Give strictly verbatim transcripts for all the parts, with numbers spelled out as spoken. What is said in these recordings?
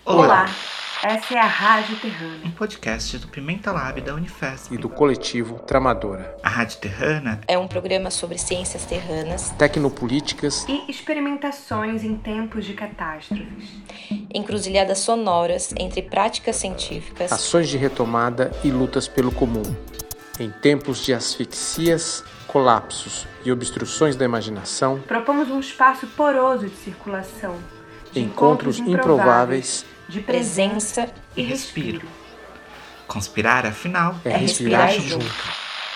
Olá, essa é a Rádio Terrana, um podcast do Pimenta Lab da Unifesp e do coletivo Tramadora. A Rádio Terrana é um programa sobre ciências terranas, tecnopolíticas e experimentações em tempos de catástrofes, encruzilhadas sonoras entre práticas científicas, ações de retomada e lutas pelo comum. Em tempos de asfixias, colapsos e obstruções da imaginação, propomos um espaço poroso de circulação, de encontros improváveis, de presença e respiro. Conspirar, afinal, é, é respirar, respirar junto. junto.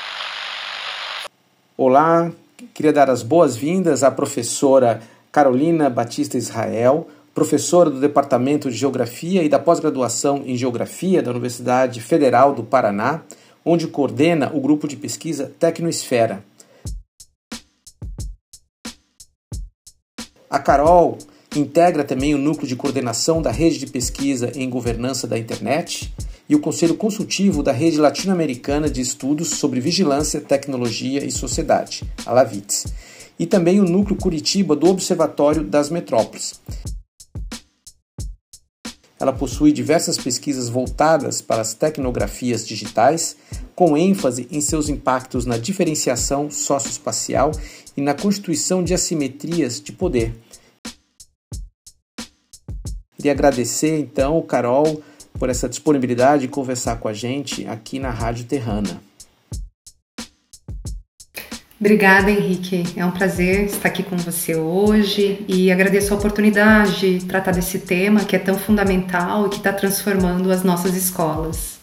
Olá, queria dar as boas-vindas à professora Carolina Batista Israel, professora do Departamento de Geografia e da pós-graduação em Geografia da Universidade Federal do Paraná, onde coordena o grupo de pesquisa Tecnoesfera. A Carol integra também o núcleo de coordenação da Rede de Pesquisa em Governança da Internet e o Conselho Consultivo da Rede Latino-Americana de Estudos sobre Vigilância, Tecnologia e Sociedade, a LAVITS, e também o núcleo Curitiba do Observatório das Metrópoles. Ela possui diversas pesquisas voltadas para as tecnografias digitais, com ênfase em seus impactos na diferenciação socioespacial e na constituição de assimetrias de poder. Queria agradecer, então, Carol, por essa disponibilidade de conversar com a gente aqui na Rádio Terrana. Obrigada, Henrique. É um prazer estar aqui com você hoje e agradeço a oportunidade de tratar desse tema que é tão fundamental e que está transformando as nossas escolas.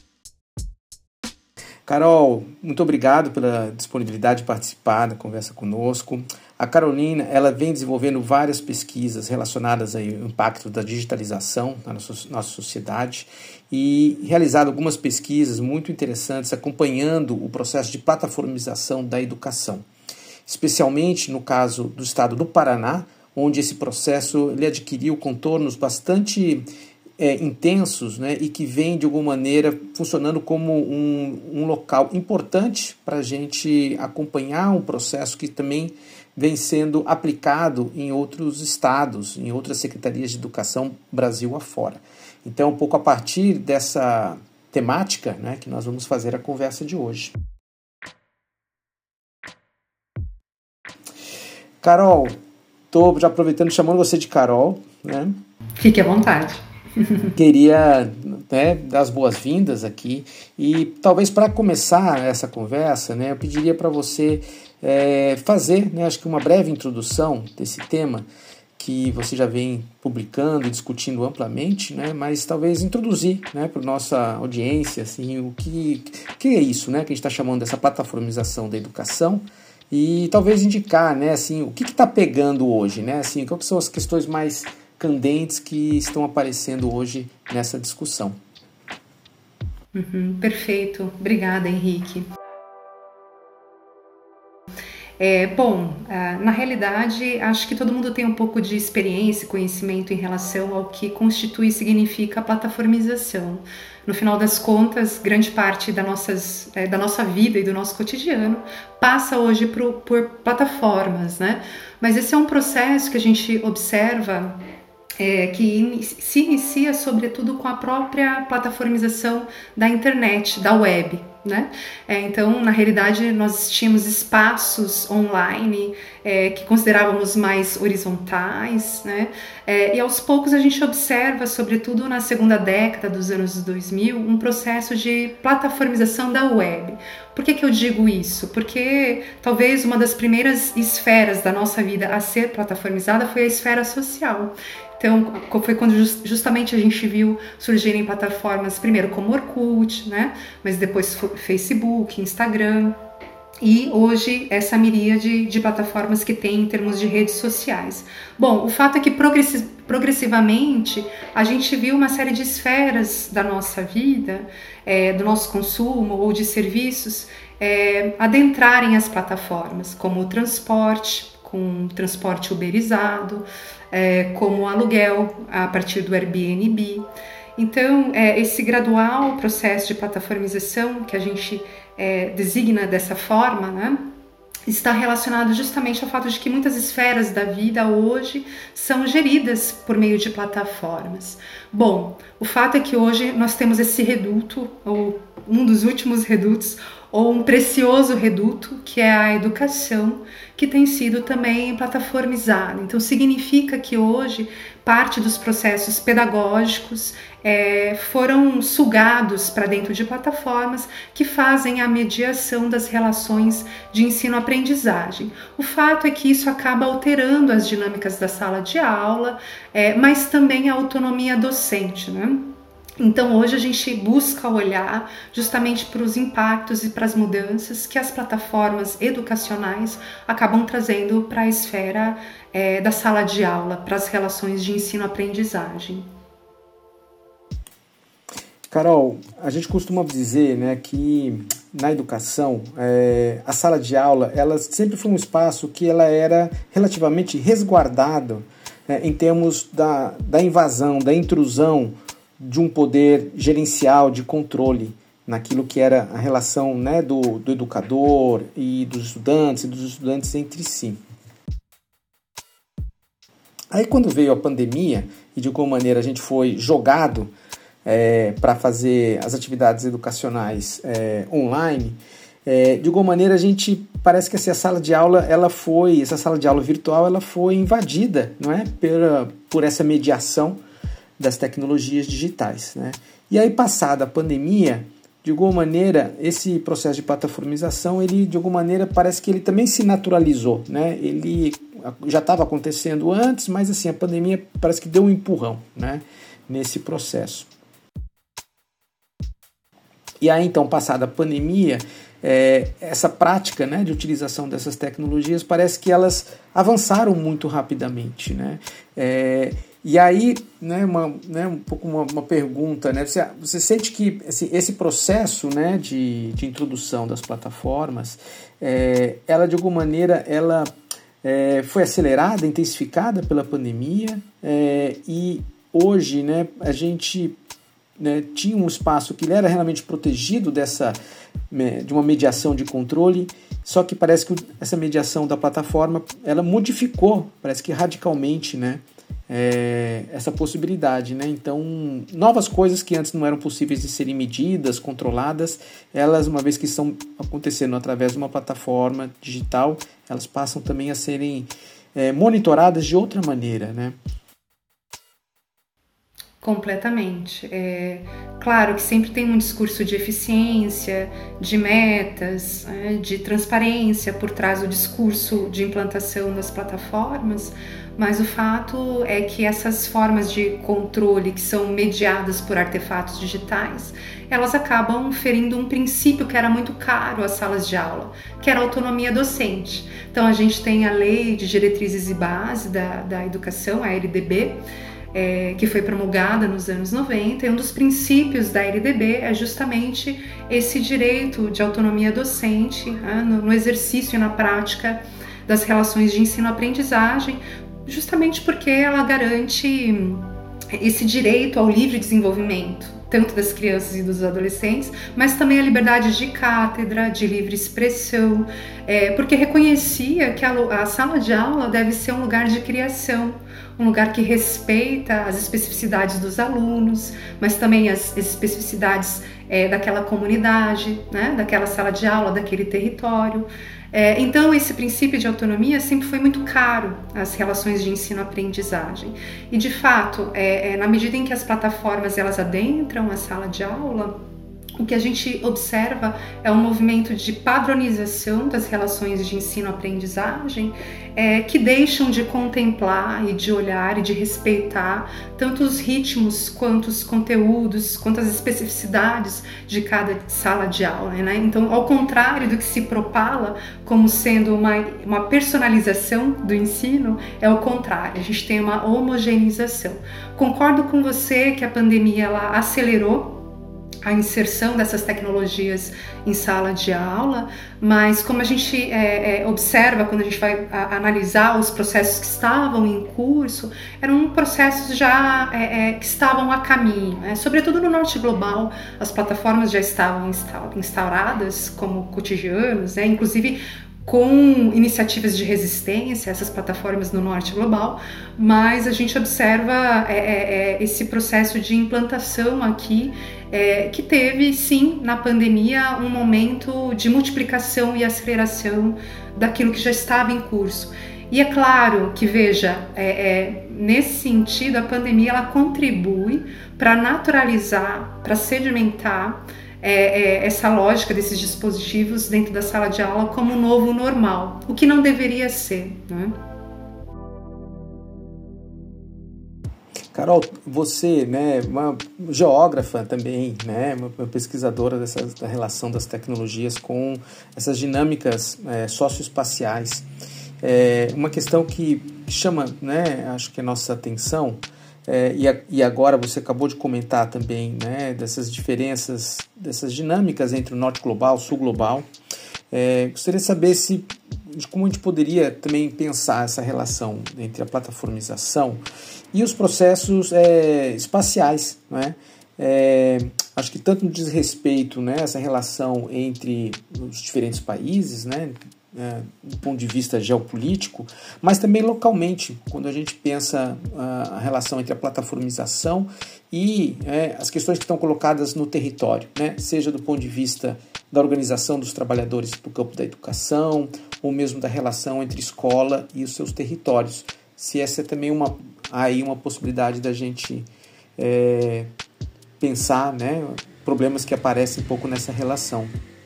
Carol, muito obrigado pela disponibilidade de participar da conversa conosco. A Carolina, ela vem desenvolvendo várias pesquisas relacionadas ao impacto da digitalização na nossa, nossa sociedade e realizado algumas pesquisas muito interessantes acompanhando o processo de plataformização da educação, especialmente no caso do estado do Paraná, onde esse processo ele adquiriu contornos bastante é, intensos, né, e que vem, de alguma maneira, funcionando como um, um local importante para a gente acompanhar um processo que também vem sendo aplicado em outros estados, em outras secretarias de educação Brasil afora. Então, um pouco a partir dessa temática, né, que nós vamos fazer a conversa de hoje. Carol, estou já aproveitando, chamando você de Carol, né? Fique à vontade. Queria, né, dar as boas-vindas aqui e talvez para começar essa conversa, né, eu pediria para você é, fazer, né, acho que uma breve introdução desse tema que você já vem publicando e discutindo amplamente, né, mas talvez introduzir, né, para a nossa audiência assim, o que, que é isso, né, que a gente está chamando dessa plataformização da educação e talvez indicar, né, assim, o que está pegando hoje, né, assim, quais são as questões mais candentes que estão aparecendo hoje nessa discussão. Uhum, perfeito. Obrigada, Henrique. É, bom, na realidade, acho que todo mundo tem um pouco de experiência e conhecimento em relação ao que constitui e significa a plataformização. No final das contas, grande parte da, nossas, da nossa vida e do nosso cotidiano passa hoje por, por plataformas, né? Mas esse é um processo que a gente observa É, que in, se inicia sobretudo com a própria plataformização da internet, da web, né? É, então, na realidade, nós tínhamos espaços online é, que considerávamos mais horizontais, né? É, e aos poucos a gente observa, sobretudo na segunda década dos anos dois mil, um processo de plataformização da web. Por que que eu digo isso? Porque talvez uma das primeiras esferas da nossa vida a ser plataformizada foi a esfera social. Então, foi quando justamente a gente viu surgirem plataformas, primeiro como Orkut, né? Mas depois Facebook, Instagram, e hoje essa miríade de plataformas que tem em termos de redes sociais. Bom, o fato é que progressivamente a gente viu uma série de esferas da nossa vida, é, do nosso consumo ou de serviços, é, adentrarem as plataformas, como o transporte, com transporte uberizado, é, como aluguel a partir do Airbnb. Então, é, esse gradual processo de plataformização que a gente é, designa dessa forma, né, está relacionado justamente ao fato de que muitas esferas da vida hoje são geridas por meio de plataformas. Bom, o fato é que hoje nós temos esse reduto, ou um dos últimos redutos, ou um precioso reduto, que é a educação, que tem sido também plataformizada. Então significa que hoje parte dos processos pedagógicos é, foram sugados para dentro de plataformas que fazem a mediação das relações de ensino-aprendizagem. O fato é que isso acaba alterando as dinâmicas da sala de aula, é, mas também a autonomia docente, né? Então hoje a gente busca olhar justamente para os impactos e para as mudanças que as plataformas educacionais acabam trazendo para a esfera é, da sala de aula, para as relações de ensino-aprendizagem. Carol, a gente costuma dizer, né, que na educação é, a sala de aula ela sempre foi um espaço que ela era relativamente resguardado é, em termos da, da invasão, da intrusão de um poder gerencial, de controle naquilo que era a relação, né, do, do educador e dos estudantes e dos estudantes entre si. Aí quando veio a pandemia e de alguma maneira a gente foi jogado é, para fazer as atividades educacionais é, online, é, de alguma maneira a gente parece que essa sala de aula ela foi, essa sala de aula virtual ela foi invadida, não é, por, por essa mediação das tecnologias digitais, né? E aí, passada a pandemia, de alguma maneira, esse processo de plataformização, ele, de alguma maneira, parece que ele também se naturalizou, né? Ele já estava acontecendo antes, mas assim, a pandemia parece que deu um empurrão, né, nesse processo. E aí, então, passada a pandemia, é, essa prática, né, de utilização dessas tecnologias, parece que elas avançaram muito rapidamente, né? É, E aí, né, uma, né, um pouco uma, uma pergunta, né, você, você sente que esse, esse processo, né, de, de introdução das plataformas, é, ela de alguma maneira ela, é, foi acelerada, intensificada pela pandemia, é, e hoje, né, a gente, né, tinha um espaço que ele era realmente protegido dessa, de uma mediação de controle, só que parece que essa mediação da plataforma ela modificou, parece que radicalmente, né, É, essa possibilidade, né? Então, novas coisas que antes não eram possíveis de serem medidas, controladas, elas, uma vez que estão acontecendo através de uma plataforma digital, elas passam também a serem é, monitoradas de outra maneira, né? Completamente. É, claro que sempre tem um discurso de eficiência, de metas, é, de transparência por trás do discurso de implantação das plataformas, mas o fato é que essas formas de controle que são mediadas por artefatos digitais, elas acabam ferindo um princípio que era muito caro às salas de aula, que era a autonomia docente. Então a gente tem a Lei de Diretrizes e Base da, da Educação, a L D B, É, que foi promulgada nos anos noventa, e um dos princípios da L D B é justamente esse direito de autonomia docente, né, no, no exercício e na prática das relações de ensino-aprendizagem, justamente porque ela garante esse direito ao livre desenvolvimento, tanto das crianças e dos adolescentes, mas também a liberdade de cátedra, de livre expressão, é, porque reconhecia que a, a sala de aula deve ser um lugar de criação, um lugar que respeita as especificidades dos alunos, mas também as especificidades é, daquela comunidade, né, daquela sala de aula, daquele território. É, então, esse princípio de autonomia sempre foi muito caro às relações de ensino-aprendizagem. E, de fato, é, é, na medida em que as plataformas elas adentram a sala de aula, o que a gente observa é um movimento de padronização das relações de ensino-aprendizagem é, que deixam de contemplar e de olhar e de respeitar tanto os ritmos quanto os conteúdos, quanto as especificidades de cada sala de aula, né? Então, ao contrário do que se propala como sendo uma, uma personalização do ensino, é o contrário, a gente tem uma homogeneização. Concordo com você que a pandemia ela acelerou a inserção dessas tecnologias em sala de aula, mas como a gente é, é, observa quando a gente vai a, analisar os processos que estavam em curso, eram processos já é, é, que estavam a caminho, né? Sobretudo no norte global, as plataformas já estavam instauradas como cotidianos, né? Inclusive com iniciativas de resistência a essas plataformas no norte global, mas a gente observa é, é, esse processo de implantação aqui, é, que teve, sim, na pandemia, um momento de multiplicação e aceleração daquilo que já estava em curso. E é claro que, veja, é, é, nesse sentido, a pandemia ela contribui para naturalizar, para sedimentar É, é, essa lógica desses dispositivos dentro da sala de aula como um novo normal, o que não deveria ser, né? Carol, você, né, uma geógrafa também, né, uma pesquisadora dessa, da relação das tecnologias com essas dinâmicas é, socioespaciais. É, uma questão que chama, né, acho que a nossa atenção. É, e, a, e agora você acabou de comentar também, né, dessas diferenças, dessas dinâmicas entre o norte global e o sul global. É, gostaria de saber se, de como a gente poderia também pensar essa relação entre a plataformização e os processos é, espaciais, né? É, acho que tanto diz respeito, né, essa relação entre os diferentes países, né, É, do ponto de vista geopolítico, mas também localmente, quando a gente pensa uh, a relação entre a plataformização e é, as questões que estão colocadas no território, né? Seja do ponto de vista da organização dos trabalhadores no campo da educação, ou mesmo da relação entre escola e os seus territórios. Se essa é também uma, aí uma possibilidade da gente é, pensar, né, problemas que aparecem um pouco nessa relação.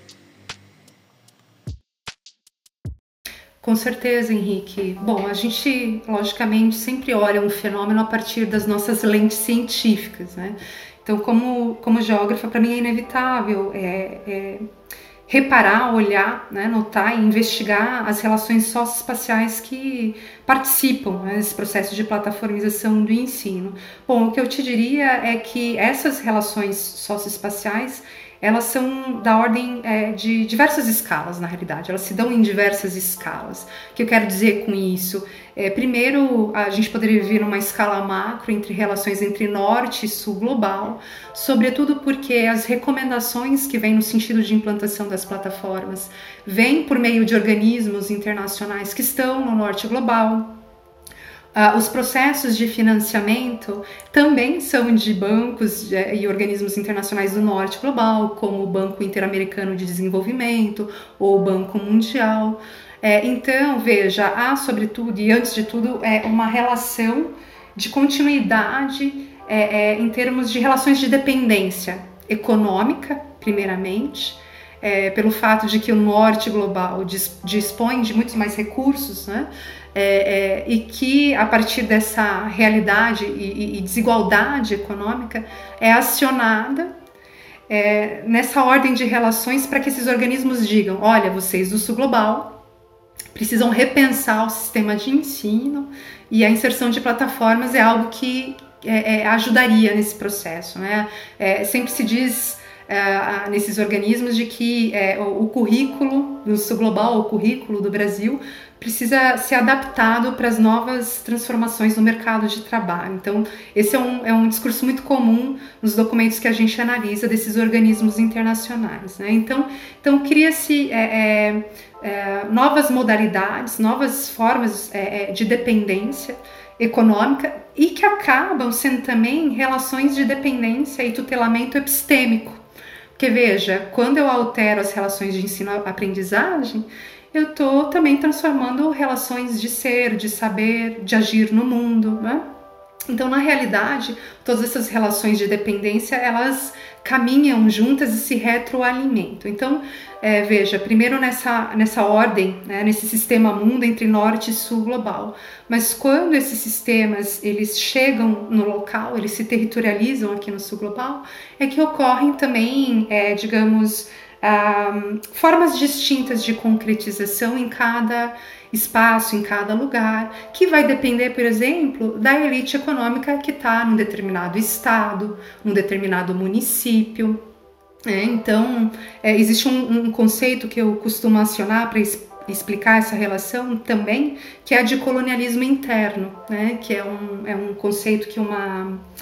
Com certeza, Henrique. Bom, a gente, logicamente, sempre olha um fenômeno a partir das nossas lentes científicas, né? Então, como, como geógrafa, para mim é inevitável é, é, reparar, olhar, né, notar e investigar as relações socioespaciais que participam, né, desse processo de plataformização do ensino. Bom, o que eu te diria é que essas relações socioespaciais elas são da ordem é, de diversas escalas, na realidade, elas se dão em diversas escalas. O que eu quero dizer com isso? É, primeiro, a gente poderia viver numa escala macro entre relações entre norte e sul global, sobretudo porque as recomendações que vêm no sentido de implantação das plataformas vêm por meio de organismos internacionais que estão no norte global. Uh, os processos de financiamento também são de bancos de, e organismos internacionais do norte global, como o Banco Interamericano de Desenvolvimento ou o Banco Mundial. É, então, veja, há sobretudo e antes de tudo é uma relação de continuidade é, é, em termos de relações de dependência econômica, primeiramente, é, pelo fato de que o norte global dis, dispõe de muitos mais recursos, né? É, é, e que a partir dessa realidade e, e desigualdade econômica é acionada é, nessa ordem de relações para que esses organismos digam, olha, vocês do sul global precisam repensar o sistema de ensino e a inserção de plataformas é algo que é, é, ajudaria nesse processo, né? É, sempre se diz é, nesses organismos de que é, o, o currículo do sul global, o currículo do Brasil precisa ser adaptado para as novas transformações no mercado de trabalho. Então, esse é um, é um discurso muito comum nos documentos que a gente analisa desses organismos internacionais, né? Então, então cria-se é, é, é, novas modalidades, novas formas é, de dependência econômica e que acabam sendo também relações de dependência e tutelamento epistêmico. Porque, veja, quando eu altero as relações de ensino-aprendizagem, eu estou também transformando relações de ser, de saber, de agir no mundo, né? Então, na realidade, todas essas relações de dependência, elas caminham juntas e se retroalimentam. Então, é, veja, primeiro nessa, nessa ordem, né, nesse sistema mundo entre norte e sul global, mas quando esses sistemas, eles chegam no local, eles se territorializam aqui no sul global, é que ocorrem também, é, digamos, Um, formas distintas de concretização em cada espaço, em cada lugar, que vai depender, por exemplo, da elite econômica que está num determinado estado, num determinado município. É, então, é, existe um, um conceito que eu costumo acionar para es- explicar essa relação também, que é a de colonialismo interno, né? Que é um, é um conceito que uma...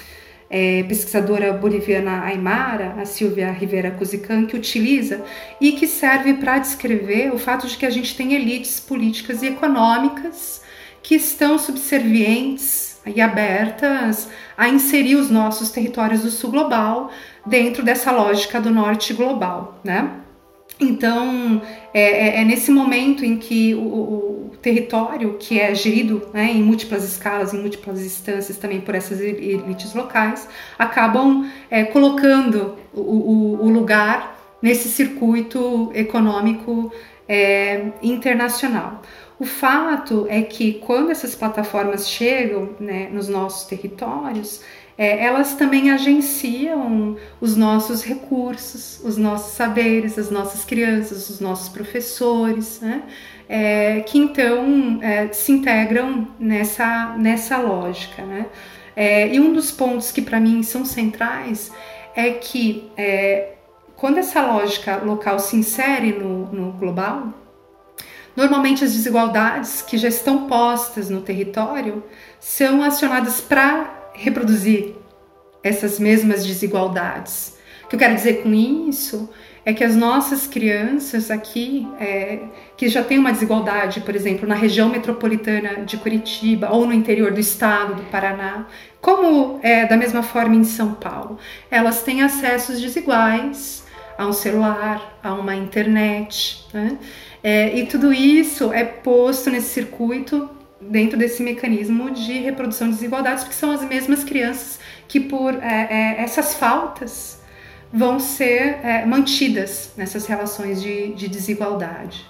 é, pesquisadora boliviana Aymara, a Silvia Rivera Cusican, que utiliza e que serve para descrever o fato de que a gente tem elites políticas e econômicas que estão subservientes e abertas a inserir os nossos territórios do sul global dentro dessa lógica do norte global, né? Então, é, é nesse momento em que o, o território, que é gerido, né, em múltiplas escalas, em múltiplas instâncias também por essas elites locais, acabam é, colocando o, o, o lugar nesse circuito econômico é, internacional. O fato é que quando essas plataformas chegam, né, nos nossos territórios, é, elas também agenciam os nossos recursos, os nossos saberes, as nossas crianças, os nossos professores, né, é, que então é, se integram nessa, nessa lógica, né? É, e um dos pontos que para mim são centrais é que é, quando essa lógica local se insere no, no global, normalmente as desigualdades que já estão postas no território são acionadas para reproduzir essas mesmas desigualdades. O que eu quero dizer com isso é que as nossas crianças aqui, é, que já tem uma desigualdade, por exemplo, na região metropolitana de Curitiba ou no interior do estado do Paraná, como é da mesma forma em São Paulo, elas têm acessos desiguais a um celular, a uma internet, né? É, e tudo isso é posto nesse circuito dentro desse mecanismo de reprodução de desigualdades, porque são as mesmas crianças que por é, é, essas faltas vão ser é, mantidas nessas relações de, de desigualdade.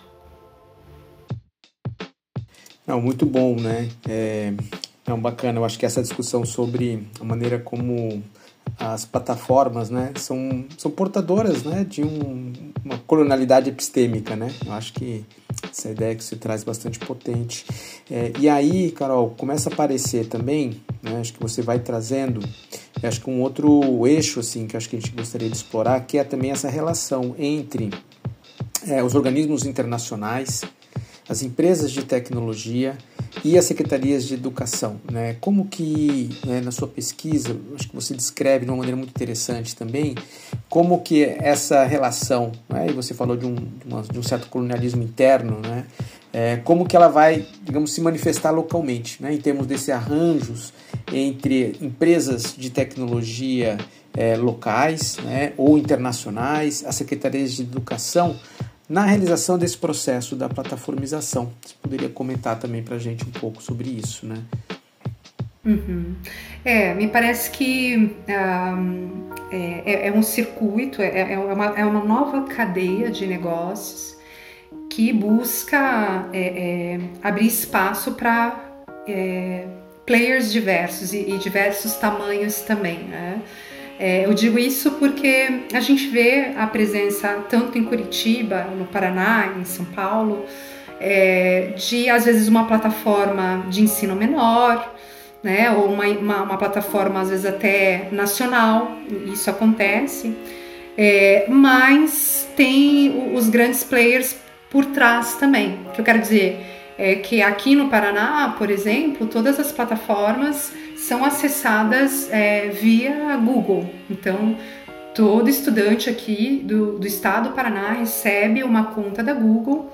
Não, muito bom, né? É, é um bacana, eu acho que essa discussão sobre a maneira como as plataformas, né, são, são portadoras, né, de um, uma colonialidade epistêmica, né? Eu acho que essa ideia que você traz é bastante potente. É, e aí, Carol, começa a aparecer também, né, acho que você vai trazendo, acho que um outro eixo, assim, que acho que a gente gostaria de explorar, que é também essa relação entre é, os organismos internacionais, as empresas de tecnologia e as secretarias de educação, né? Como que, né, na sua pesquisa, acho que você descreve de uma maneira muito interessante também, como que essa relação, né, e você falou de um, de, uma, de um certo colonialismo interno, né, é, como que ela vai, digamos, se manifestar localmente, né, em termos desses arranjos entre empresas de tecnologia é, locais, né, ou internacionais, as secretarias de educação, na realização desse processo da plataformização. Você poderia comentar também para a gente um pouco sobre isso, né? Uhum. É, me parece que um, é, é um circuito, é, é, uma, é uma nova cadeia de negócios que busca é, é, abrir espaço para é, players diversos e, e diversos tamanhos também, né? É, eu digo isso porque a gente vê a presença tanto em Curitiba, no Paraná, em São Paulo, é, de às vezes uma plataforma de ensino menor, né, ou uma, uma, uma plataforma às vezes até nacional, isso acontece, é, mas tem os grandes players por trás também. O que eu quero dizer é que aqui no Paraná, por exemplo, todas as plataformas são acessadas é, via Google. Então, todo estudante aqui do, do estado do Paraná recebe uma conta da Google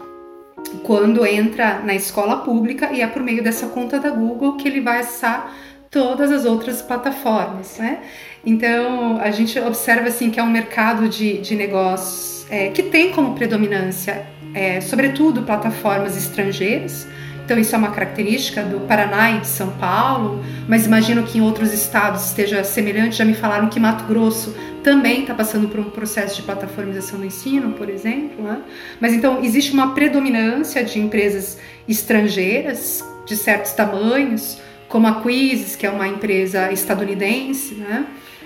quando entra na escola pública, e é por meio dessa conta da Google que ele vai acessar todas as outras plataformas, né? Então, a gente observa assim, que é um mercado de, de negócios é, que tem como predominância, é, sobretudo, plataformas estrangeiras. Então isso é uma característica do Paraná e de São Paulo, mas imagino que em outros estados esteja semelhante. Já me falaram que Mato Grosso também está passando por um processo de plataformização do ensino, por exemplo, né? Mas então existe uma predominância de empresas estrangeiras de certos tamanhos, como a Quizzes, que é uma empresa estadunidense, né?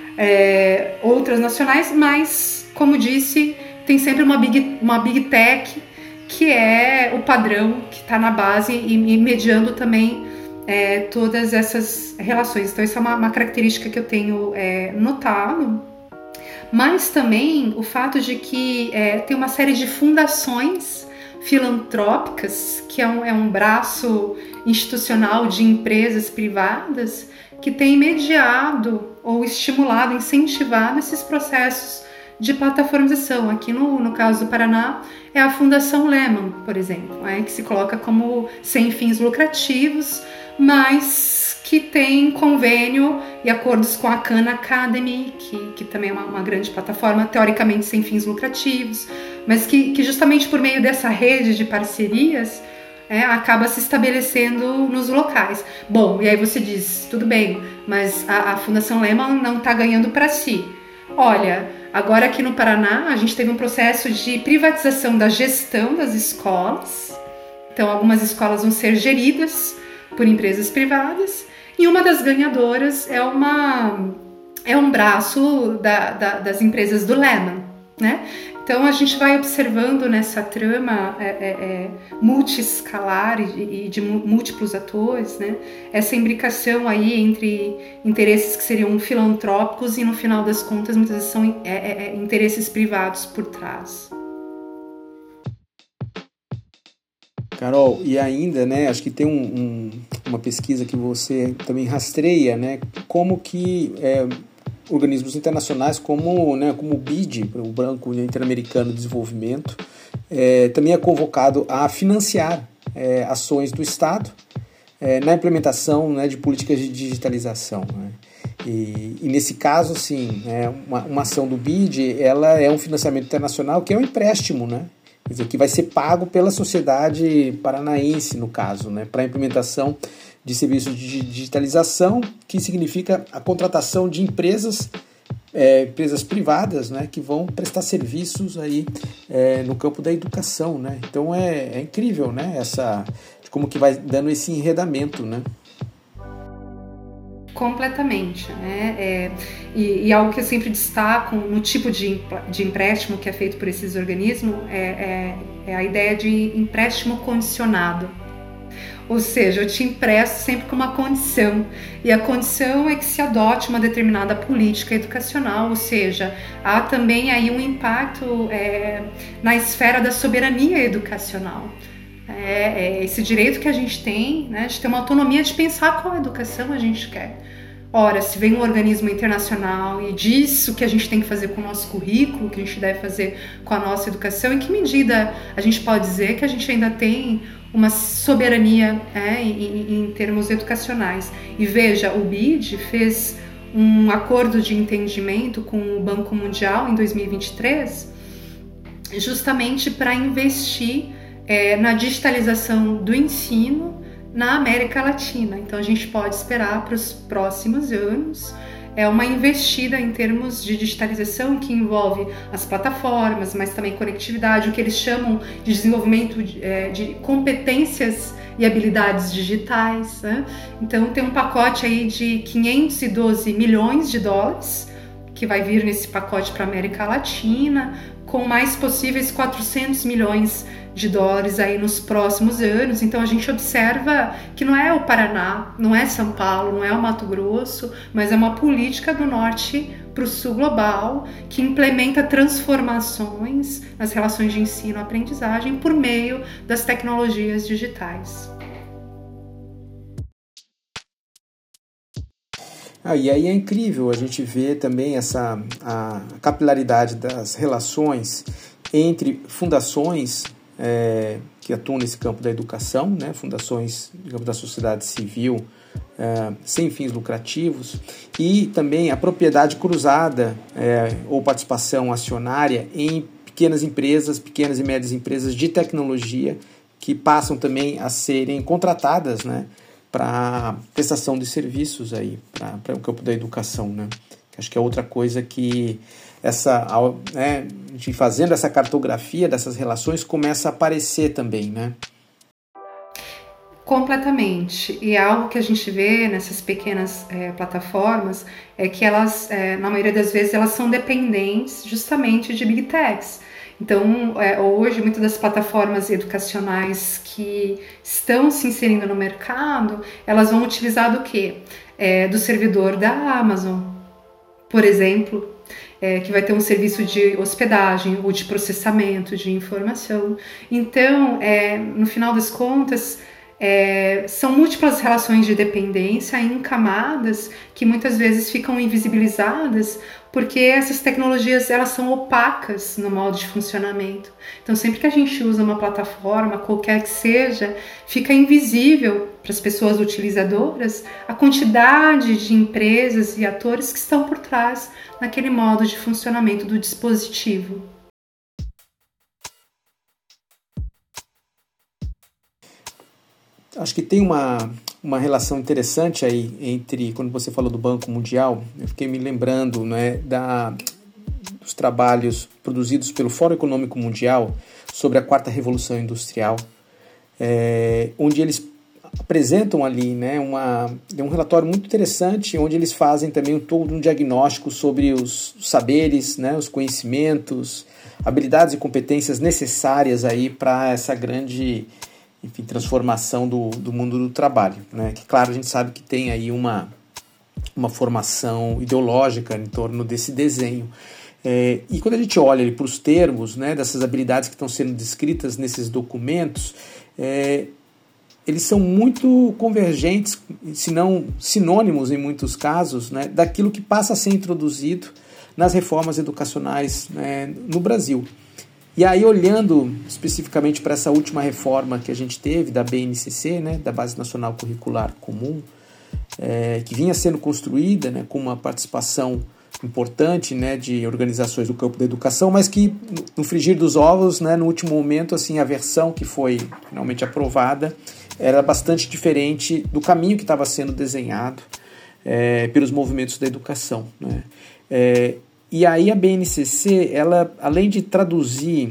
É, outras nacionais, mas, como disse, tem sempre uma big, uma big tech, que é o padrão que está na base e, e mediando também é, todas essas relações. Então, isso é uma, uma característica que eu tenho é, notado, mas também o fato de que é, tem uma série de fundações filantrópicas, que é um, é um braço institucional de empresas privadas, que tem mediado ou estimulado, incentivado esses processos de plataformização. Aqui no, no caso do Paraná, é a Fundação Lehman, por exemplo, né, que se coloca como sem fins lucrativos, mas que tem convênio e acordos com a Khan Academy, que, que também é uma, uma grande plataforma, teoricamente sem fins lucrativos, mas que, que justamente por meio dessa rede de parcerias, é, acaba se estabelecendo nos locais. Bom, e aí você diz, tudo bem, mas a, a Fundação Lehman não está ganhando para si. Olha, agora aqui no Paraná, a gente teve um processo de privatização da gestão das escolas. Então, algumas escolas vão ser geridas por empresas privadas e uma das ganhadoras é, uma, é um braço da, da, das empresas do Lehman, né? Então, a gente vai observando nessa trama é, é, é, multiescalar e, e de múltiplos atores, né? Essa imbricação aí entre interesses que seriam filantrópicos e, no final das contas, muitas vezes são é, é, é, interesses privados por trás. Carol, e ainda, né, acho que tem um, um, uma pesquisa que você também rastreia, né, como que... É, organismos internacionais como, né, como o B I D, o Banco Interamericano de Desenvolvimento, é, também é convocado a financiar é, ações do Estado é, na implementação, né, de políticas de digitalização. Né? E, e nesse caso, sim, é, uma, uma ação do B I D, ela é um financiamento internacional que é um empréstimo, né? Quer dizer, que vai ser pago pela sociedade paranaense, no caso, né, para a implementação de serviços de digitalização, que significa a contratação de empresas, é, empresas privadas, né, que vão prestar serviços aí, é, no campo da educação, né? Então é, é incrível, né, essa, como que vai dando esse enredamento, né? Completamente, né? É, e, e algo que eu sempre destaco no tipo de, de empréstimo que é feito por esses organismos é, é, é a ideia de empréstimo condicionado. Ou seja, eu te empresto sempre com uma condição, e a condição é que se adote uma determinada política educacional, ou seja, há também aí um impacto é, na esfera da soberania educacional. É, é esse direito que a gente tem, né, de ter uma autonomia de pensar qual educação a gente quer. Ora, se vem um organismo internacional e diz o que a gente tem que fazer com o nosso currículo, o que a gente deve fazer com a nossa educação, em que medida a gente pode dizer que a gente ainda tem uma soberania é, em, em termos educacionais? E veja, o B I D fez um acordo de entendimento com o Banco Mundial em dois mil e vinte e três, justamente para investir é, na digitalização do ensino na América Latina. Então a gente pode esperar para os próximos anos é uma investida em termos de digitalização que envolve as plataformas, mas também conectividade, o que eles chamam de desenvolvimento de, é, de competências e habilidades digitais, né? Então tem um pacote aí de quinhentos e doze milhões de dólares que vai vir nesse pacote para a América Latina, com mais possíveis quatrocentos milhões de dólares aí nos próximos anos. Então a gente observa que não é o Paraná, não é São Paulo, não é o Mato Grosso, mas é uma política do norte para o sul global que implementa transformações nas relações de ensino-aprendizagem por meio das tecnologias digitais. Ah, e aí é incrível a gente ver também essa a capilaridade das relações entre fundações é, que atuam nesse campo da educação, né, fundações, digamos, da sociedade civil é, sem fins lucrativos, e também a propriedade cruzada é, ou participação acionária em pequenas empresas, pequenas e médias empresas de tecnologia que passam também a serem contratadas, né, para prestação de serviços aí, para o campo da educação, né? Acho que é outra coisa que essa, né, de fazendo essa cartografia dessas relações começa a aparecer também, né? Completamente. E algo que a gente vê nessas pequenas é, plataformas é que elas, é, na maioria das vezes, elas são dependentes justamente de Big Techs. Então, é, hoje, muitas das plataformas educacionais que estão se inserindo no mercado, elas vão utilizar do quê? É, do servidor da Amazon, por exemplo, é, que vai ter um serviço de hospedagem ou de processamento de informação. Então, é, no final das contas, É, são múltiplas relações de dependência em camadas que muitas vezes ficam invisibilizadas porque essas tecnologias elas são opacas no modo de funcionamento. Então, sempre que a gente usa uma plataforma, qualquer que seja, fica invisível para as pessoas utilizadoras a quantidade de empresas e atores que estão por trás naquele modo de funcionamento do dispositivo. Acho que tem uma, uma relação interessante aí entre, quando você falou do Banco Mundial, eu fiquei me lembrando, né, da, dos trabalhos produzidos pelo Fórum Econômico Mundial sobre a Quarta Revolução Industrial, é, onde eles apresentam ali, né, uma, um relatório muito interessante, onde eles fazem também um, todo um diagnóstico sobre os saberes, né, os conhecimentos, habilidades e competências necessárias aí para essa grande... enfim, transformação do, do mundo do trabalho, né? Que, claro, a gente sabe que tem aí uma, uma formação ideológica em torno desse desenho. É, e quando a gente olha para os termos, né, dessas habilidades que estão sendo descritas nesses documentos, é, eles são muito convergentes, se não sinônimos em muitos casos, né, daquilo que passa a ser introduzido nas reformas educacionais, né, no Brasil. E aí, olhando especificamente para essa última reforma que a gente teve, da B N C C, né, da Base Nacional Curricular Comum, é, que vinha sendo construída, né, com uma participação importante, né, de organizações do campo da educação, mas que, no frigir dos ovos, né, no último momento, assim, a versão que foi finalmente aprovada era bastante diferente do caminho que estava sendo desenhado é, pelos movimentos da educação, né. É, E aí a B N C C, ela, além de traduzir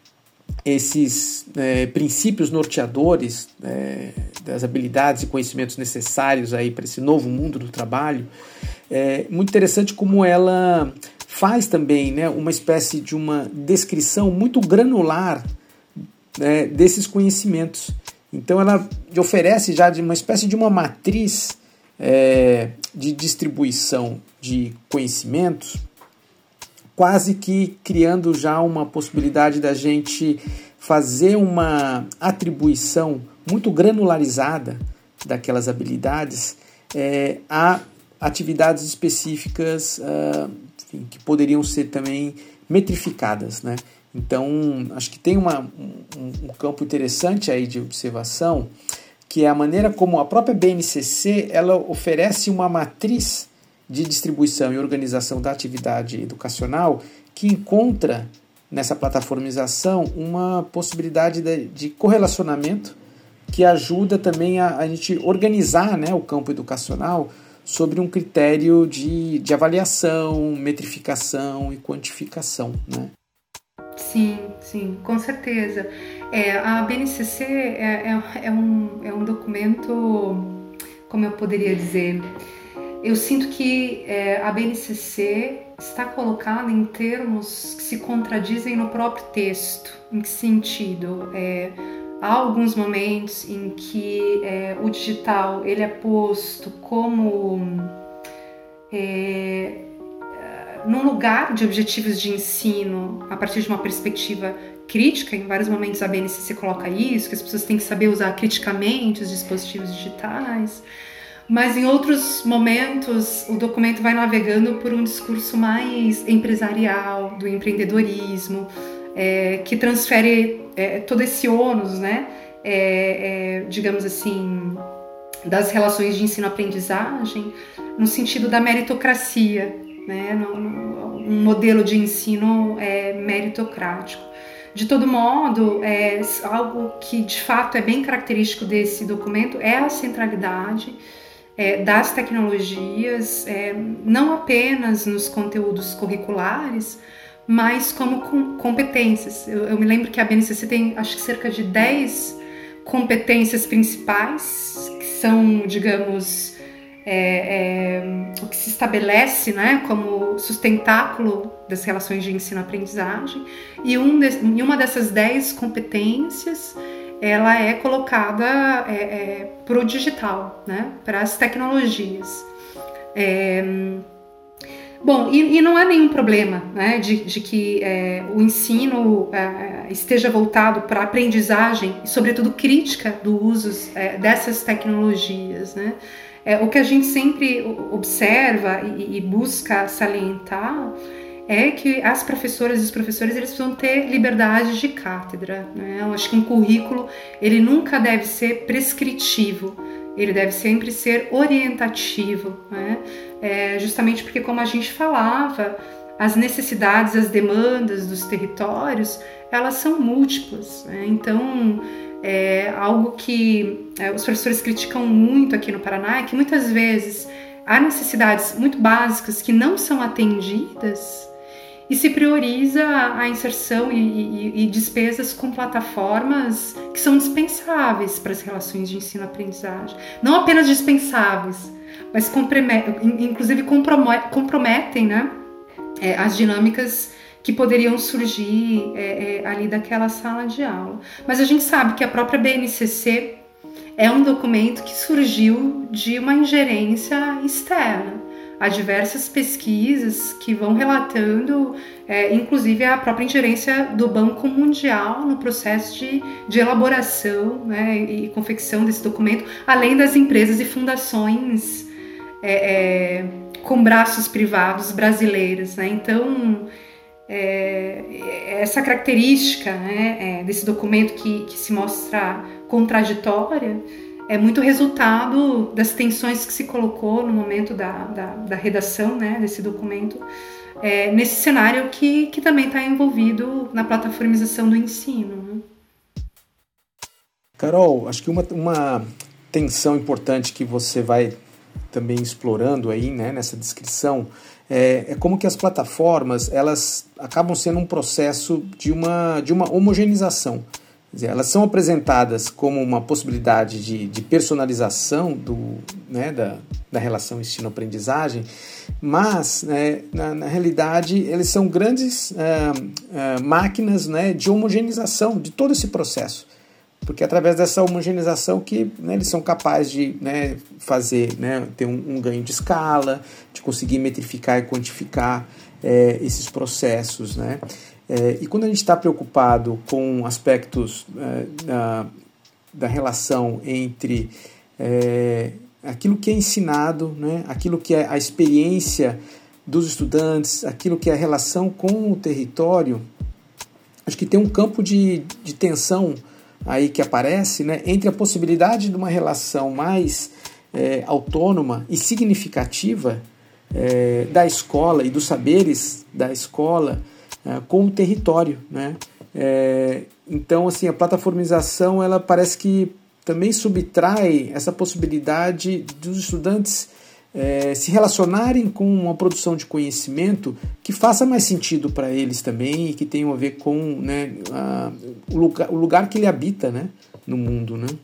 esses é, princípios norteadores é, das habilidades e conhecimentos necessários aí para esse novo mundo do trabalho, é muito interessante como ela faz também, né, uma espécie de uma descrição muito granular, né, desses conhecimentos. Então ela oferece já de uma espécie de uma matriz é, de distribuição de conhecimentos, quase que criando já uma possibilidade da gente fazer uma atribuição muito granularizada daquelas habilidades é, a atividades específicas uh, enfim, que poderiam ser também metrificadas, né? Então, acho que tem uma, um, um campo interessante aí de observação, que é a maneira como a própria B N C C ela oferece uma matriz de distribuição e organização da atividade educacional que encontra nessa plataformização uma possibilidade de, de correlacionamento que ajuda também a, a gente organizar, né, o campo educacional sobre um critério de, de avaliação, metrificação e quantificação, né? Sim, sim, com certeza. É, a B N C C é, é, é, um, é um documento, como eu poderia dizer... Eu sinto que é, a B N C C está colocada em termos que se contradizem no próprio texto. Em que sentido? É, há alguns momentos em que é, o digital ele é posto como é, num lugar de objetivos de ensino a partir de uma perspectiva crítica. Em vários momentos a B N C C coloca isso, que as pessoas têm que saber usar criticamente os dispositivos digitais. Mas em outros momentos o documento vai navegando por um discurso mais empresarial, do empreendedorismo, é, que transfere é, todo esse ônus, né, é, é, digamos assim, das relações de ensino-aprendizagem, no sentido da meritocracia, né, no, no, um modelo de ensino é, meritocrático. De todo modo, é, algo que de fato é bem característico desse documento é a centralidade É, das tecnologias, é, não apenas nos conteúdos curriculares, mas como com competências. Eu, eu me lembro que a B N C C tem, acho que cerca de dez competências principais, que são, digamos, é, é, o que se estabelece, né, como sustentáculo das relações de ensino-aprendizagem, e, um de, e uma dessas dez competências ela é colocada é, é, para o digital, né, para as tecnologias. É, Bom, e, e não há nenhum problema, né, de, de que é, o ensino é, esteja voltado para a aprendizagem e, sobretudo, crítica do uso é, dessas tecnologias, né? É, o que a gente sempre observa e, e busca salientar é que as professoras e os professores eles precisam ter liberdade de cátedra, né? Eu acho que um currículo ele nunca deve ser prescritivo, ele deve sempre ser orientativo, né? É, justamente porque, como a gente falava, as necessidades, as demandas dos territórios, elas são múltiplas, né? Então, é algo que é, os professores criticam muito aqui no Paraná é que muitas vezes há necessidades muito básicas que não são atendidas e se prioriza a inserção e, e, e despesas com plataformas que são dispensáveis para as relações de ensino-aprendizagem. Não apenas dispensáveis, mas inclusive comprometem, né, é, as dinâmicas que poderiam surgir é, é, ali daquela sala de aula. Mas a gente sabe que a própria B N C C é um documento que surgiu de uma ingerência externa. Há diversas pesquisas que vão relatando, é, inclusive a própria ingerência do Banco Mundial no processo de, de elaboração, né, e confecção desse documento, além das empresas e fundações é, é, com braços privados brasileiros, né? Então, é, essa característica, né, é, desse documento que, que se mostra contraditória é muito resultado das tensões que se colocou no momento da, da, da redação, né, desse documento, é, nesse cenário que, que também está envolvido na plataformização do ensino, né? Carol, acho que uma, uma tensão importante que você vai também explorando aí, né, nessa descrição é, é como que as plataformas elas acabam sendo um processo de uma, de uma homogeneização. Quer dizer, elas são apresentadas como uma possibilidade de, de personalização do, né, da, da relação ensino-aprendizagem, mas, né, na, na realidade, eles são grandes uh, uh, máquinas, né, de homogeneização de todo esse processo, porque é através dessa homogeneização que, né, eles são capazes de, né, fazer, né, ter um, um ganho de escala, de conseguir metrificar e quantificar é, esses processos, né? É, e quando a gente está preocupado com aspectos é, da, da relação entre é, aquilo que é ensinado, né, aquilo que é a experiência dos estudantes, aquilo que é a relação com o território, acho que tem um campo de, de tensão aí que aparece, né, entre a possibilidade de uma relação mais é, autônoma e significativa é, da escola e dos saberes da escola com o território, né? É, então, assim, a plataformização, ela parece que também subtrai essa possibilidade dos estudantes é, se relacionarem com uma produção de conhecimento que faça mais sentido para eles também e que tenha a ver com, né, a, o, lugar, o lugar que ele habita, né, no mundo, né?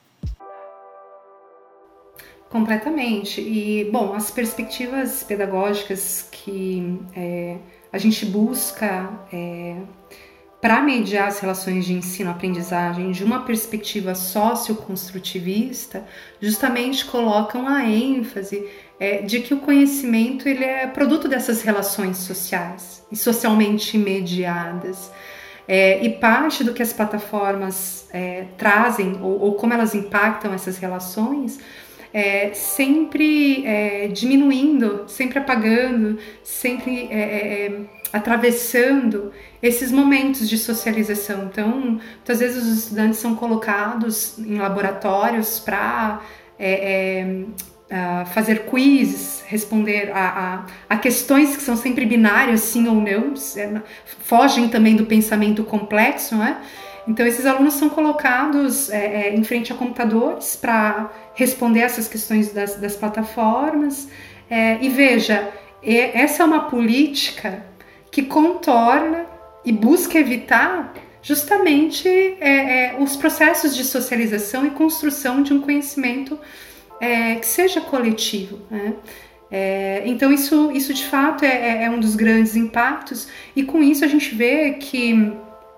Completamente. E, bom, as perspectivas pedagógicas que é, a gente busca é, para mediar as relações de ensino-aprendizagem de uma perspectiva socioconstrutivista justamente colocam a ênfase é, de que o conhecimento ele é produto dessas relações sociais e socialmente mediadas. É, e parte do que as plataformas é, trazem ou, ou como elas impactam essas relações É, sempre é, diminuindo, sempre apagando, sempre é, é, atravessando esses momentos de socialização. Então, muitas vezes os estudantes são colocados em laboratórios para é, é, fazer quizzes, responder a, a, a questões que são sempre binárias, sim ou não, é, fogem também do pensamento complexo, não é? Então, esses alunos são colocados é, é, em frente a computadores para responder essas questões das, das plataformas. É, e veja, é, essa é uma política que contorna e busca evitar justamente é, é, os processos de socialização e construção de um conhecimento é, que seja coletivo, né? É, então, isso, isso de fato é, é um dos grandes impactos, e com isso a gente vê que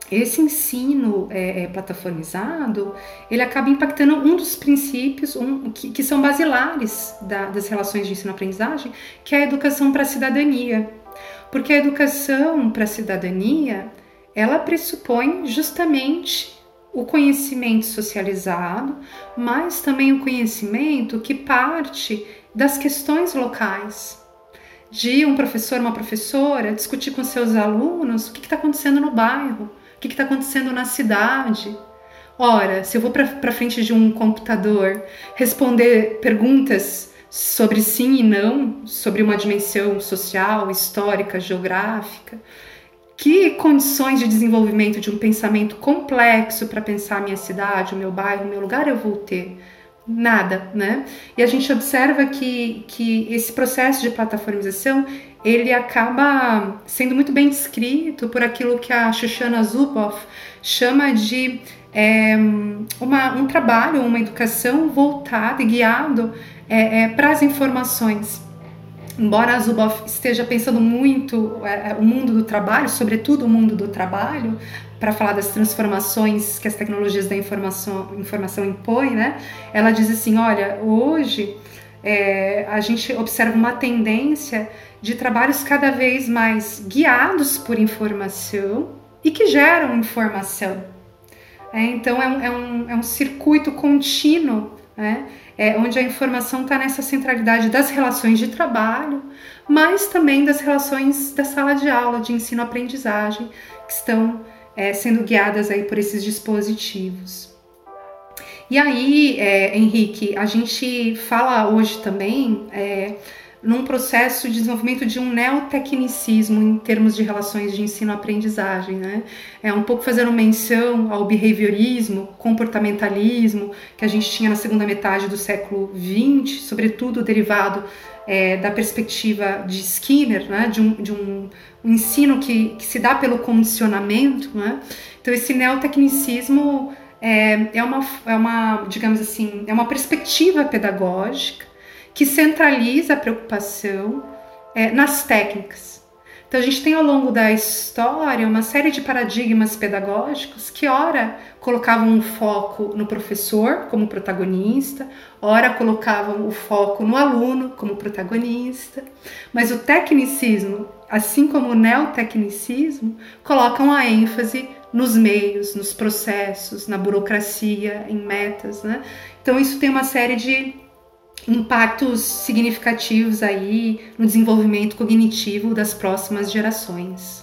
esse ensino é, é, plataformizado, ele acaba impactando um dos princípios um, que, que são basilares da, das relações de ensino-aprendizagem, que é a educação para a cidadania. Porque a educação para a cidadania, ela pressupõe justamente o conhecimento socializado, mas também o conhecimento que parte das questões locais. De um professor, uma professora, discutir com seus alunos o que está acontecendo no bairro, o que está acontecendo na cidade. Ora, se eu vou para frente de um computador responder perguntas sobre sim e não, sobre uma dimensão social, histórica, geográfica, que condições de desenvolvimento de um pensamento complexo para pensar a minha cidade, o meu bairro, o meu lugar eu vou ter? Nada, né? E a gente observa que, que esse processo de plataformização, ele acaba sendo muito bem descrito por aquilo que a Shoshana Zuboff chama de é, uma, um trabalho, uma educação voltada e guiado é, é, para as informações. Embora a Zuboff esteja pensando muito é, o mundo do trabalho, sobretudo o mundo do trabalho, para falar das transformações que as tecnologias da informação, informação impõem, né? Ela diz assim, olha, hoje é, a gente observa uma tendência de trabalhos cada vez mais guiados por informação e que geram informação. É, então é um, é, um, é um circuito contínuo, né? É, onde a informação está nessa centralidade das relações de trabalho, mas também das relações da sala de aula, de ensino-aprendizagem, que estão é, sendo guiadas aí por esses dispositivos. E aí, é, Henrique, a gente fala hoje também é, num processo de desenvolvimento de um neotecnicismo em termos de relações de ensino-aprendizagem, né? É um pouco fazendo menção ao behaviorismo, comportamentalismo, que a gente tinha na segunda metade do século vinte, sobretudo derivado é, da perspectiva de Skinner, né? de, um, de um, um ensino que, que se dá pelo condicionamento, né? Então esse neotecnicismo é, é, uma, é uma, digamos assim, é uma perspectiva pedagógica que centraliza a preocupação é, nas técnicas. Então a gente tem ao longo da história uma série de paradigmas pedagógicos que ora colocavam um foco no professor como protagonista, ora colocavam o foco no aluno como protagonista, mas o tecnicismo, assim como o neotecnicismo, colocam a ênfase nos meios, nos processos, na burocracia, em metas, né? Então isso tem uma série de impactos significativos aí no desenvolvimento cognitivo das próximas gerações.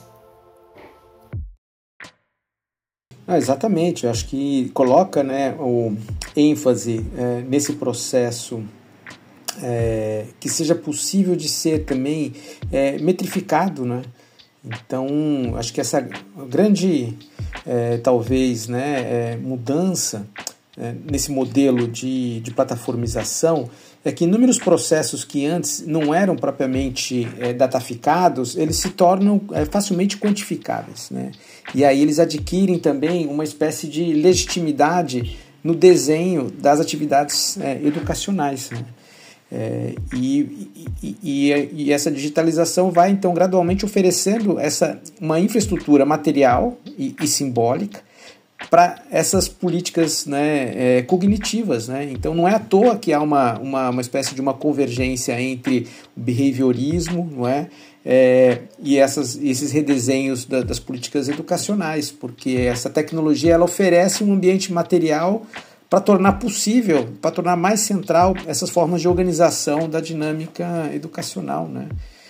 Ah, exatamente, eu acho que coloca, né, o ênfase é, nesse processo é, que seja possível de ser também é, metrificado, né? Então, acho que essa grande, é, talvez, né, é, mudança é, nesse modelo de, de plataformização é que inúmeros processos que antes não eram propriamente é, dataficados, eles se tornam é, facilmente quantificáveis, né? E aí eles adquirem também uma espécie de legitimidade no desenho das atividades é, educacionais, né? É, e, e, e, e essa digitalização vai então gradualmente oferecendo essa, uma infraestrutura material e, e simbólica para essas políticas, né, é, cognitivas, né? Então não é à toa que há uma, uma, uma espécie de uma convergência entre o behaviorismo, não é? É, e essas, esses redesenhos da, das políticas educacionais, porque essa tecnologia ela oferece um ambiente material para tornar possível, para tornar mais central essas formas de organização da dinâmica educacional, né?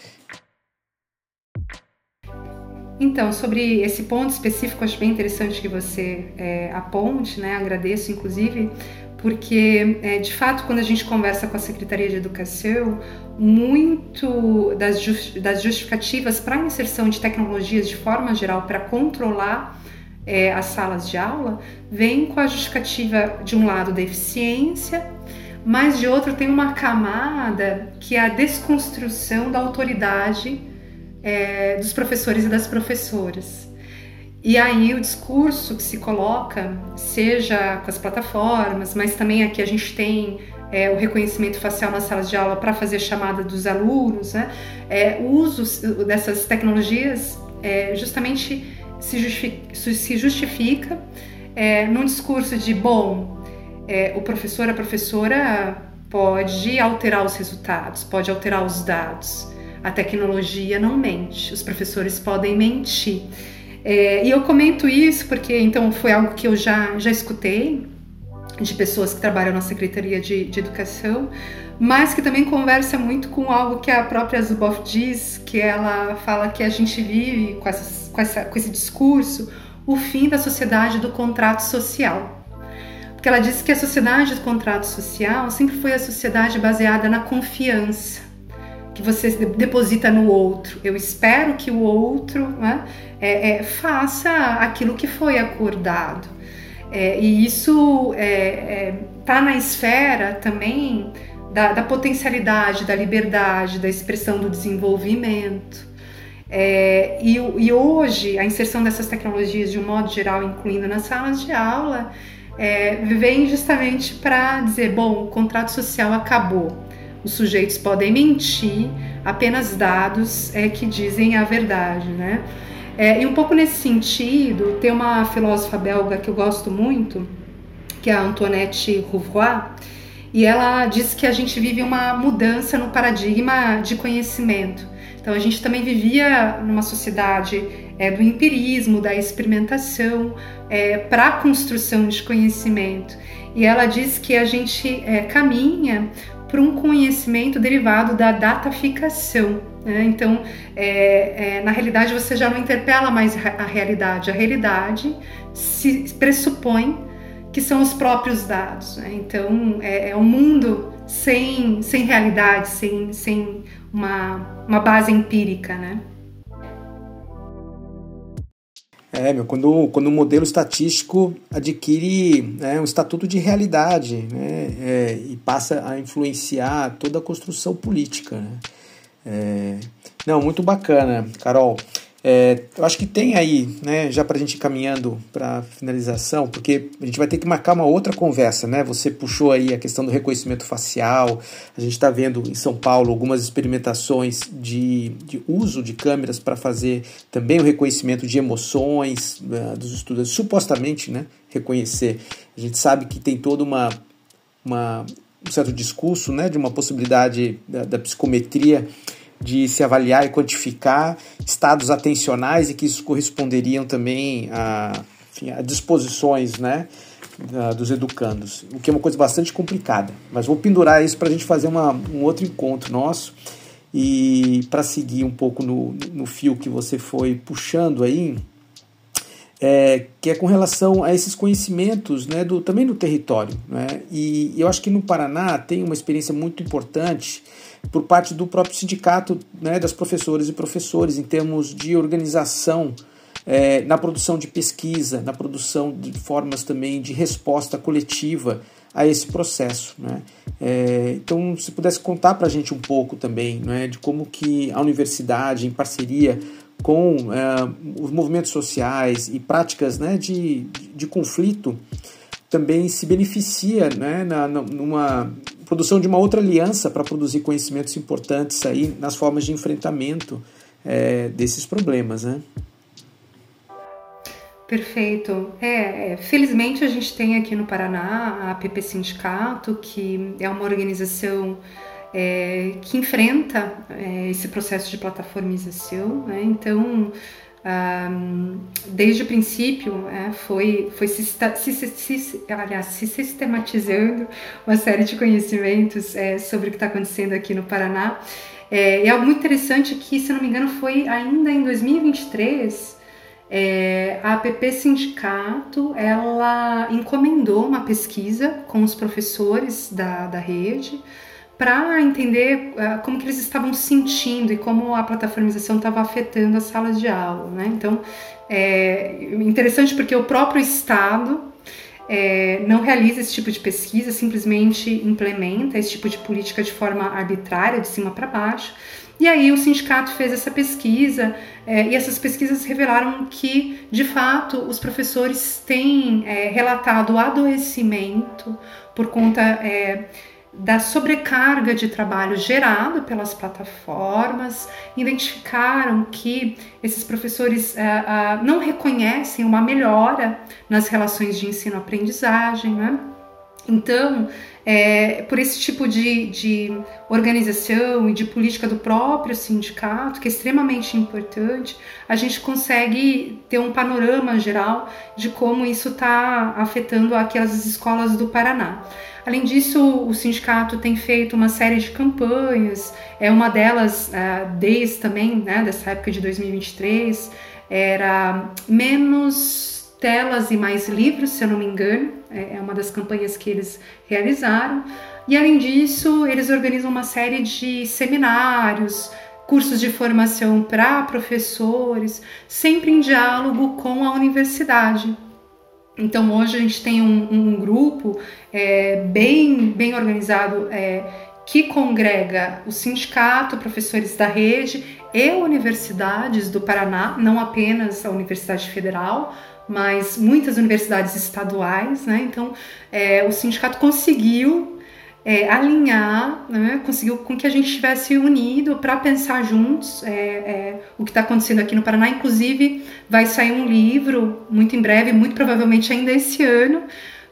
Então, sobre esse ponto específico, acho bem interessante que você é, aponte, né? Agradeço, inclusive, porque, é, de fato, quando a gente conversa com a Secretaria de Educação, muito das, just, das justificativas para a inserção de tecnologias de forma geral para controlar é, as salas de aula vem com a justificativa, de um lado, da eficiência, mas de outro tem uma camada que é a desconstrução da autoridade É, dos professores e das professoras. E aí o discurso que se coloca, seja com as plataformas, mas também aqui a gente tem é, o reconhecimento facial nas salas de aula para fazer chamada dos alunos, né? É, o uso dessas tecnologias é, justamente se justifica, se justifica é, num discurso de, bom, é, o professor, a professora pode alterar os resultados, pode alterar os dados. A tecnologia não mente, os professores podem mentir. É, e eu comento isso porque, então, foi algo que eu já, já escutei de pessoas que trabalham na Secretaria de, de Educação, mas que também conversa muito com algo que a própria Zuboff diz, que ela fala que a gente vive com, essas, com, essa, com esse discurso o fim da sociedade do contrato social. Porque ela diz que a sociedade do contrato social sempre foi a sociedade baseada na confiança, que você deposita no outro. Eu espero que o outro, né, é, é, faça aquilo que foi acordado. É, e isso está é, é, tá na esfera também da, da potencialidade, da liberdade, da expressão do desenvolvimento. É, e, e hoje, a inserção dessas tecnologias, de um modo geral, incluindo nas salas de aula, é, vem justamente para dizer, bom, o contrato social acabou. Os sujeitos podem mentir, apenas dados é que dizem a verdade, né? É, e um pouco nesse sentido, tem uma filósofa belga que eu gosto muito, que é a Antoinette Rouvois, e ela diz que a gente vive uma mudança no paradigma de conhecimento. Então a gente também vivia numa sociedade é, do empirismo, da experimentação, é, para a construção de conhecimento. E ela diz que a gente é, caminha para um conhecimento derivado da dataficação. Né? Então, é, é, na realidade, você já não interpela mais a realidade. A realidade se pressupõe que são os próprios dados. Né? Então, é, é um mundo sem, sem realidade, sem, sem uma, uma base empírica, né? É, meu, quando, quando o modelo estatístico adquire, né, um estatuto de realidade, né, é, e passa a influenciar toda a construção política, né? É, não, muito bacana, Carol. É, eu acho que tem aí, né, já para a gente ir caminhando para a finalização, porque a gente vai ter que marcar uma outra conversa, né? Você puxou aí a questão do reconhecimento facial, a gente está vendo em São Paulo algumas experimentações de, de uso de câmeras para fazer também o reconhecimento de emoções uh, dos estudantes, supostamente, né, reconhecer. A gente sabe que tem todo uma, uma, um certo discurso, né, de uma possibilidade da, da psicometria de se avaliar e quantificar estados atencionais e que isso corresponderiam também a, enfim, a disposições, né, dos educandos, o que é uma coisa bastante complicada. Mas vou pendurar isso para a gente fazer uma, um outro encontro nosso e para seguir um pouco no, no fio que você foi puxando aí, é, que é com relação a esses conhecimentos, né, do, também do território. Né? E eu acho que no Paraná tem uma experiência muito importante por parte do próprio sindicato, né, das professoras e professores, em termos de organização é, na produção de pesquisa, na produção de formas também de resposta coletiva a esse processo. Né? É, então, se pudesse contar para a gente um pouco também, né, de como que a universidade, em parceria com é, os movimentos sociais e práticas, né, de, de conflito, também se beneficia, né, na, numa produção de uma outra aliança para produzir conhecimentos importantes aí nas formas de enfrentamento é, desses problemas, né? Perfeito. É, felizmente a gente tem aqui no Paraná a A P P Sindicato, que é uma organização é, que enfrenta é, esse processo de plataformização, né? Então, Um, desde o princípio é, foi, foi se, se, se, aliás, se sistematizando uma série de conhecimentos é, sobre o que está acontecendo aqui no Paraná. É, e algo muito interessante que, se não me engano, foi ainda em dois mil e vinte e três, é, a A P P Sindicato ela encomendou uma pesquisa com os professores da, da rede para entender uh, como que eles estavam sentindo e como a plataformização estava afetando as salas de aula, né? Então, é interessante porque o próprio Estado é, não realiza esse tipo de pesquisa, simplesmente implementa esse tipo de política de forma arbitrária, de cima para baixo. E aí o sindicato fez essa pesquisa é, e essas pesquisas revelaram que, de fato, os professores têm é, relatado adoecimento por conta... É, da sobrecarga de trabalho gerado pelas plataformas, identificaram que esses professores ah, ah, não reconhecem uma melhora nas relações de ensino-aprendizagem, né? Então, é, por esse tipo de, de organização e de política do próprio sindicato, que é extremamente importante, a gente consegue ter um panorama geral de como isso está afetando aquelas escolas do Paraná. Além disso, o sindicato tem feito uma série de campanhas, é uma delas, desde também, né, dessa época de dois mil e vinte e três, era menos telas e mais livros, se eu não me engano, é uma das campanhas que eles realizaram. E além disso, eles organizam uma série de seminários, cursos de formação para professores, sempre em diálogo com a universidade. Então hoje a gente tem um, um grupo é, bem, bem organizado é, que congrega o sindicato, professores da rede e universidades do Paraná, não apenas a Universidade Federal, mas muitas universidades estaduais, né? Então é, o sindicato conseguiu é, alinhar, né? Conseguiu com que a gente estivesse unido para pensar juntos é, é, o que está acontecendo aqui no Paraná. Inclusive vai sair um livro muito em breve, muito provavelmente ainda esse ano,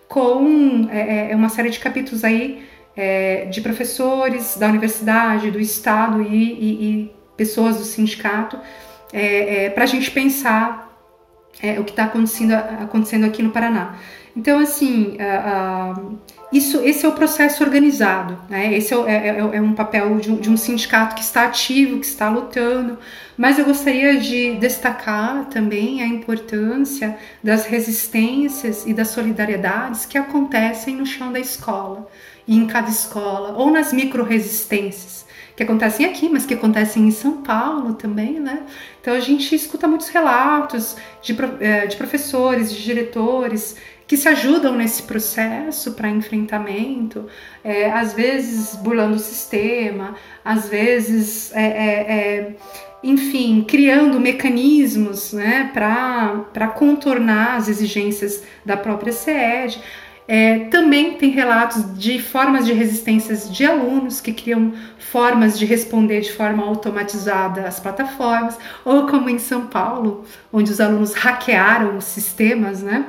com é, uma série de capítulos aí é, de professores da universidade, do estado e, e, e pessoas do sindicato é, é, para a gente pensar É, o que está acontecendo, acontecendo aqui no Paraná. Então, assim, uh, uh, isso, esse é o processo organizado, né? Esse é, é, é um papel de um, de um sindicato que está ativo, que está lutando, mas eu gostaria de destacar também a importância das resistências e das solidariedades que acontecem no chão da escola, e em cada escola, ou nas micro-resistências, que acontecem aqui, mas que acontecem em São Paulo também, né? Então a gente escuta muitos relatos de, de professores, de diretores que se ajudam nesse processo para enfrentamento, é, às vezes burlando o sistema, às vezes, é, é, é, enfim, criando mecanismos, né, para contornar as exigências da própria SED. É, também tem relatos de formas de resistências de alunos que criam formas de responder de forma automatizada às plataformas, ou como em São Paulo, onde os alunos hackearam os sistemas, né?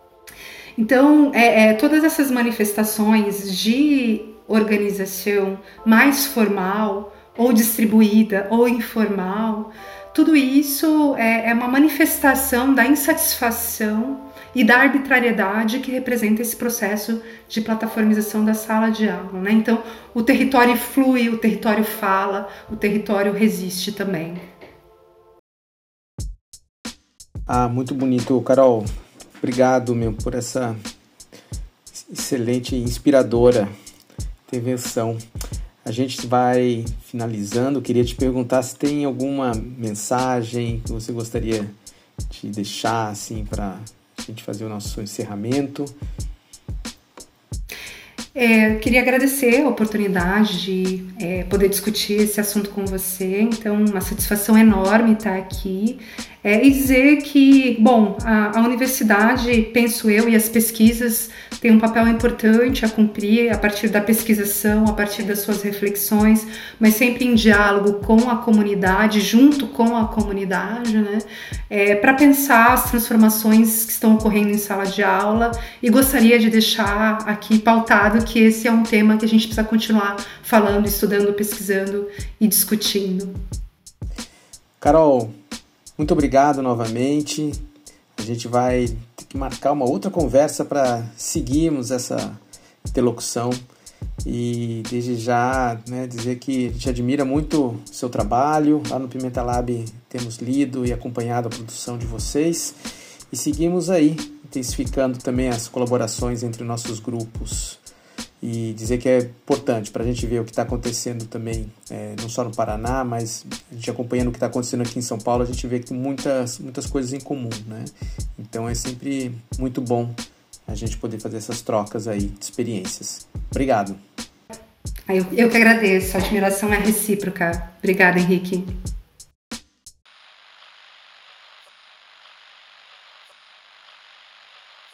Então, é, é, todas essas manifestações de organização mais formal, ou distribuída, ou informal, tudo isso é, é uma manifestação da insatisfação e da arbitrariedade que representa esse processo de plataformização da sala de aula, né? Então, o território flui, o território fala, o território resiste também. Ah, muito bonito, Carol. Obrigado, meu, por essa excelente e inspiradora intervenção. A gente vai finalizando. Queria te perguntar se tem alguma mensagem que você gostaria de deixar, assim, para a gente fazer o nosso encerramento. É, queria agradecer a oportunidade de é, poder discutir esse assunto com você. Então, uma satisfação enorme estar aqui. É, e dizer que, bom, a, a universidade, penso eu, e as pesquisas têm um papel importante a cumprir a partir da pesquisação, a partir das suas reflexões, mas sempre em diálogo com a comunidade, junto com a comunidade, né? É, para pensar as transformações que estão ocorrendo em sala de aula, e gostaria de deixar aqui pautado que esse é um tema que a gente precisa continuar falando, estudando, pesquisando e discutindo. Carol, muito obrigado novamente. A gente vai ter que marcar uma outra conversa para seguirmos essa interlocução. E desde já, né, dizer que a gente admira muito o seu trabalho. Lá no Pimenta Lab temos lido e acompanhado a produção de vocês. E seguimos aí, intensificando também as colaborações entre nossos grupos. E dizer que é importante para a gente ver o que está acontecendo também, é, não só no Paraná, mas a gente acompanhando o que está acontecendo aqui em São Paulo, a gente vê que tem muitas, muitas coisas em comum, né? Então é sempre muito bom a gente poder fazer essas trocas aí de experiências. Obrigado. Eu, eu que agradeço, a admiração é recíproca. Obrigada, Henrique.